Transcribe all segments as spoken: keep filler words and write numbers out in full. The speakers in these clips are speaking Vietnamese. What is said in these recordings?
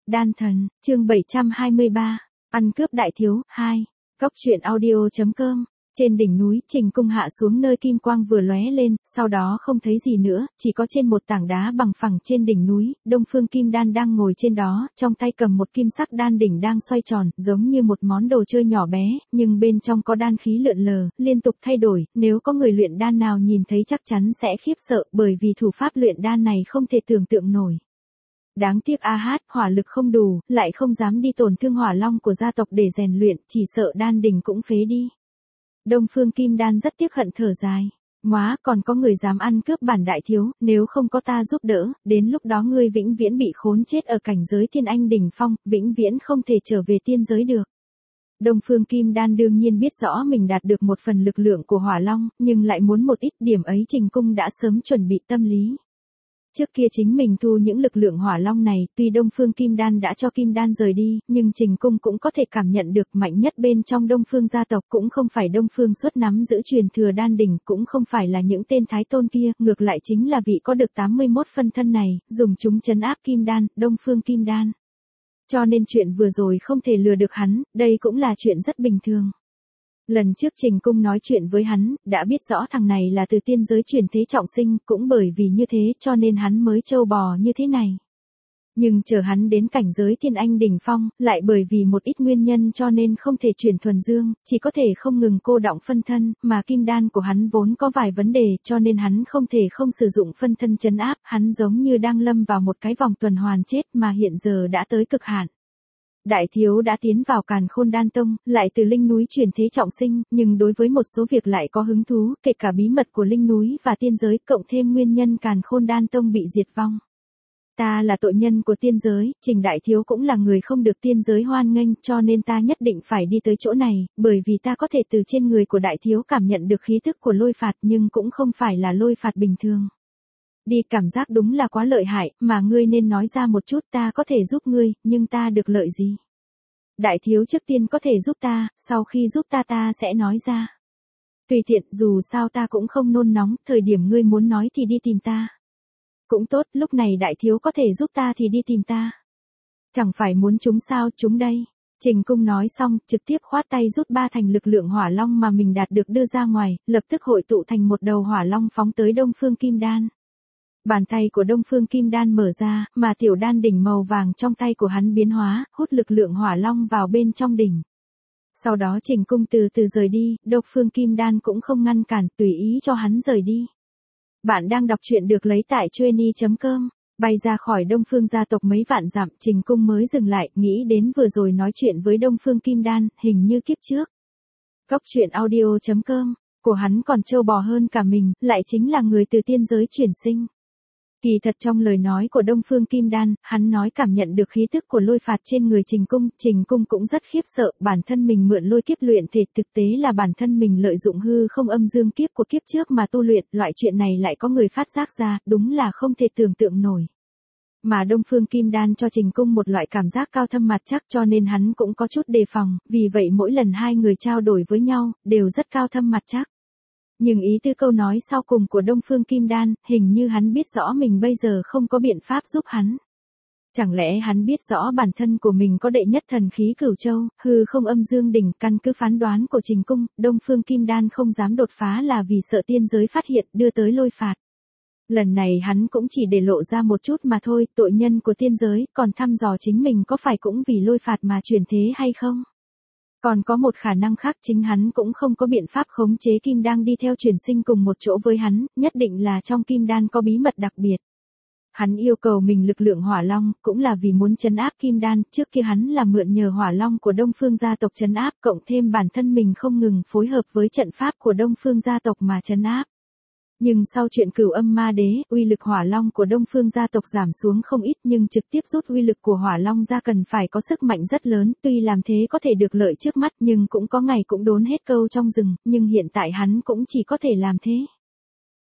Đan thần, chương bảy trăm hai mươi ba, ăn cướp đại thiếu, hai, Cốc truyện audio chấm com. Trên đỉnh núi, Trình Cung hạ xuống nơi kim quang vừa lóe lên, sau đó không thấy gì nữa, chỉ có trên một tảng đá bằng phẳng trên đỉnh núi, Đông Phương Kim Đan đang ngồi trên đó, trong tay cầm một kim sắc đan đỉnh đang xoay tròn, giống như một món đồ chơi nhỏ bé, nhưng bên trong có đan khí lượn lờ, liên tục thay đổi, nếu có người luyện đan nào nhìn thấy chắc chắn sẽ khiếp sợ, bởi vì thủ pháp luyện đan này không thể tưởng tượng nổi. Đáng tiếc A Hát, hỏa lực không đủ, lại không dám đi tổn thương hỏa long của gia tộc để rèn luyện, chỉ sợ đan đỉnh cũng phế đi. Đông Phương Kim Đan rất tiếc hận thở dài. Móa, còn có người dám ăn cướp bản đại thiếu, nếu không có ta giúp đỡ, đến lúc đó ngươi vĩnh viễn bị khốn chết ở cảnh giới thiên anh đỉnh phong, vĩnh viễn không thể trở về tiên giới được. Đông Phương Kim Đan đương nhiên biết rõ mình đạt được một phần lực lượng của hỏa long, nhưng lại muốn một ít, điểm ấy Trình Cung đã sớm chuẩn bị tâm lý. Trước kia chính mình thu những lực lượng hỏa long này, tuy Đông Phương Kim Đan đã cho Kim Đan rời đi, nhưng Trình Cung cũng có thể cảm nhận được mạnh nhất bên trong Đông Phương gia tộc cũng không phải Đông Phương Xuất nắm giữ truyền thừa đan đỉnh, cũng không phải là những tên thái tôn kia, ngược lại chính là vị có được tám mươi mốt phân thân này, dùng chúng trấn áp Kim Đan, Đông Phương Kim Đan. Cho nên chuyện vừa rồi không thể lừa được hắn, đây cũng là chuyện rất bình thường. Lần trước Trình Cung nói chuyện với hắn, đã biết rõ thằng này là từ tiên giới chuyển thế trọng sinh, cũng bởi vì như thế cho nên hắn mới trâu bò như thế này. Nhưng chờ hắn đến cảnh giới thiên anh đỉnh phong, lại bởi vì một ít nguyên nhân cho nên không thể chuyển thuần dương, chỉ có thể không ngừng cô đọng phân thân, mà kim đan của hắn vốn có vài vấn đề cho nên hắn không thể không sử dụng phân thân trấn áp, hắn giống như đang lâm vào một cái vòng tuần hoàn chết mà hiện giờ đã tới cực hạn. Đại thiếu đã tiến vào Càn Khôn Đan Tông, lại từ linh núi chuyển thế trọng sinh, nhưng đối với một số việc lại có hứng thú, kể cả bí mật của linh núi và tiên giới, cộng thêm nguyên nhân Càn Khôn Đan Tông bị diệt vong. Ta là tội nhân của tiên giới, Trình đại thiếu cũng là người không được tiên giới hoan nghênh, cho nên ta nhất định phải đi tới chỗ này, bởi vì ta có thể từ trên người của đại thiếu cảm nhận được khí tức của lôi phạt, nhưng cũng không phải là lôi phạt bình thường. Đi, cảm giác đúng là quá lợi hại, mà ngươi nên nói ra một chút, ta có thể giúp ngươi, nhưng ta được lợi gì? Đại thiếu trước tiên có thể giúp ta, sau khi giúp ta ta sẽ nói ra. Tùy tiện, dù sao ta cũng không nôn nóng, thời điểm ngươi muốn nói thì đi tìm ta. Cũng tốt, lúc này đại thiếu có thể giúp ta thì đi tìm ta. Chẳng phải muốn chúng sao, chúng đây. Trình Cung nói xong, trực tiếp khoát tay rút ba thành lực lượng hỏa long mà mình đạt được đưa ra ngoài, lập tức hội tụ thành một đầu hỏa long phóng tới Đông Phương Kim Đan. Bàn tay của Đông Phương Kim Đan mở ra, mà tiểu đan đỉnh màu vàng trong tay của hắn biến hóa, hút lực lượng hỏa long vào bên trong đỉnh. Sau đó Trình Cung từ từ rời đi, Đông Phương Kim Đan cũng không ngăn cản, tùy ý cho hắn rời đi. Bạn đang đọc truyện được lấy tại chueny chấm com. Bay ra khỏi Đông Phương gia tộc mấy vạn dặm, Trình Cung mới dừng lại, nghĩ đến vừa rồi nói chuyện với Đông Phương Kim Đan, hình như kiếp trước. Cốc truyện audio chấm com, của hắn còn trâu bò hơn cả mình, lại chính là người từ tiên giới chuyển sinh. Kỳ thật trong lời nói của Đông Phương Kim Đan, hắn nói cảm nhận được khí tức của lôi phạt trên người Trình Cung, Trình Cung cũng rất khiếp sợ, bản thân mình mượn lôi kiếp luyện thể, thực tế là bản thân mình lợi dụng hư không âm dương kiếp của kiếp trước mà tu luyện, loại chuyện này lại có người phát giác ra, đúng là không thể tưởng tượng nổi. Mà Đông Phương Kim Đan cho Trình Cung một loại cảm giác cao thâm mặt chắc cho nên hắn cũng có chút đề phòng, vì vậy mỗi lần hai người trao đổi với nhau, đều rất cao thâm mặt chắc. Nhưng ý tư câu nói sau cùng của Đông Phương Kim Đan, hình như hắn biết rõ mình bây giờ không có biện pháp giúp hắn. Chẳng lẽ hắn biết rõ bản thân của mình có đệ nhất thần khí Cửu Châu, hư không âm dương đỉnh, căn cứ phán đoán của Trình Cung, Đông Phương Kim Đan không dám đột phá là vì sợ tiên giới phát hiện, đưa tới lôi phạt. Lần này hắn cũng chỉ để lộ ra một chút mà thôi, tội nhân của tiên giới, còn thăm dò chính mình có phải cũng vì lôi phạt mà chuyển thế hay không? Còn có một khả năng khác, chính hắn cũng không có biện pháp khống chế Kim Đan đi theo chuyển sinh cùng một chỗ với hắn, nhất định là trong Kim Đan có bí mật đặc biệt. Hắn yêu cầu mình lực lượng hỏa long, cũng là vì muốn trấn áp Kim Đan, trước kia hắn là mượn nhờ hỏa long của Đông Phương gia tộc trấn áp, cộng thêm bản thân mình không ngừng phối hợp với trận pháp của Đông Phương gia tộc mà trấn áp. Nhưng sau chuyện Cửu Âm Ma Đế, uy lực hỏa long của Đông Phương gia tộc giảm xuống không ít, nhưng trực tiếp rút uy lực của hỏa long ra cần phải có sức mạnh rất lớn, tuy làm thế có thể được lợi trước mắt nhưng cũng có ngày cũng đốn hết câu trong rừng, nhưng hiện tại hắn cũng chỉ có thể làm thế.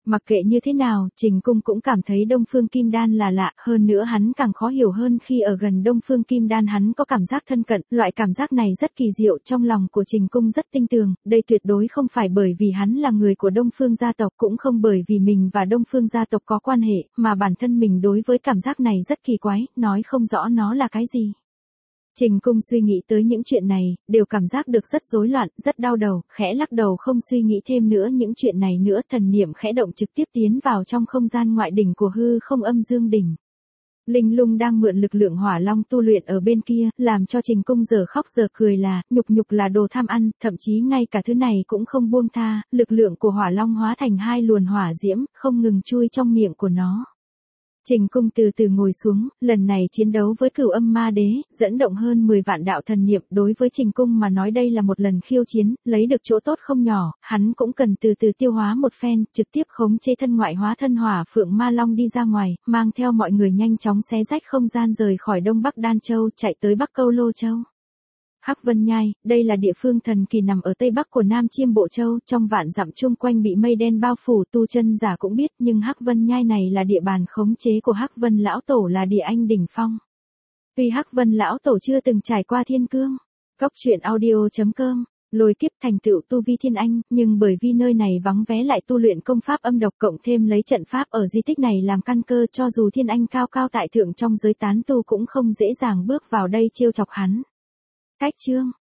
Mặc kệ như thế nào, Trình Cung cũng cảm thấy Đông Phương Kim Đan là lạ, hơn nữa hắn càng khó hiểu hơn khi ở gần Đông Phương Kim Đan hắn có cảm giác thân cận, loại cảm giác này rất kỳ diệu, trong lòng của Trình Cung rất tin tưởng, đây tuyệt đối không phải bởi vì hắn là người của Đông Phương gia tộc, cũng không bởi vì mình và Đông Phương gia tộc có quan hệ, mà bản thân mình đối với cảm giác này rất kỳ quái, nói không rõ nó là cái gì. Trình Cung suy nghĩ tới những chuyện này, đều cảm giác được rất rối loạn, rất đau đầu, khẽ lắc đầu không suy nghĩ thêm nữa những chuyện này nữa, thần niệm khẽ động trực tiếp tiến vào trong không gian ngoại đỉnh của hư không âm dương đỉnh. Linh Lung đang mượn lực lượng hỏa long tu luyện ở bên kia, làm cho Trình Cung giờ khóc giờ cười là, nhục nhục là đồ tham ăn, thậm chí ngay cả thứ này cũng không buông tha, lực lượng của hỏa long hóa thành hai luồn hỏa diễm, không ngừng chui trong miệng của nó. Trình Cung từ từ ngồi xuống, lần này chiến đấu với Cửu Âm Ma Đế, dẫn động hơn mười vạn đạo thần niệm, đối với Trình Cung mà nói đây là một lần khiêu chiến, lấy được chỗ tốt không nhỏ, hắn cũng cần từ từ tiêu hóa một phen, trực tiếp khống chế thân ngoại hóa thân hỏa phượng ma long đi ra ngoài, mang theo mọi người nhanh chóng xé rách không gian rời khỏi Đông Bắc Đan Châu, chạy tới Bắc Câu Lô Châu. Hắc Vân Nhai, đây là địa phương thần kỳ nằm ở tây bắc của Nam Chiêm Bộ Châu, trong vạn dặm chung quanh bị mây đen bao phủ, tu chân giả cũng biết, nhưng Hắc Vân Nhai này là địa bàn khống chế của Hắc Vân lão tổ, là địa anh đỉnh phong. Tuy Hắc Vân lão tổ chưa từng trải qua thiên cương, Cốc Truyện Audio chấm com, lôi kiếp thành tựu tu vi thiên anh, nhưng bởi vì nơi này vắng vé lại tu luyện công pháp âm độc, cộng thêm lấy trận pháp ở di tích này làm căn cơ, cho dù thiên anh cao cao tại thượng trong giới tán tu cũng không dễ dàng bước vào đây trêu chọc hắn. Cách chương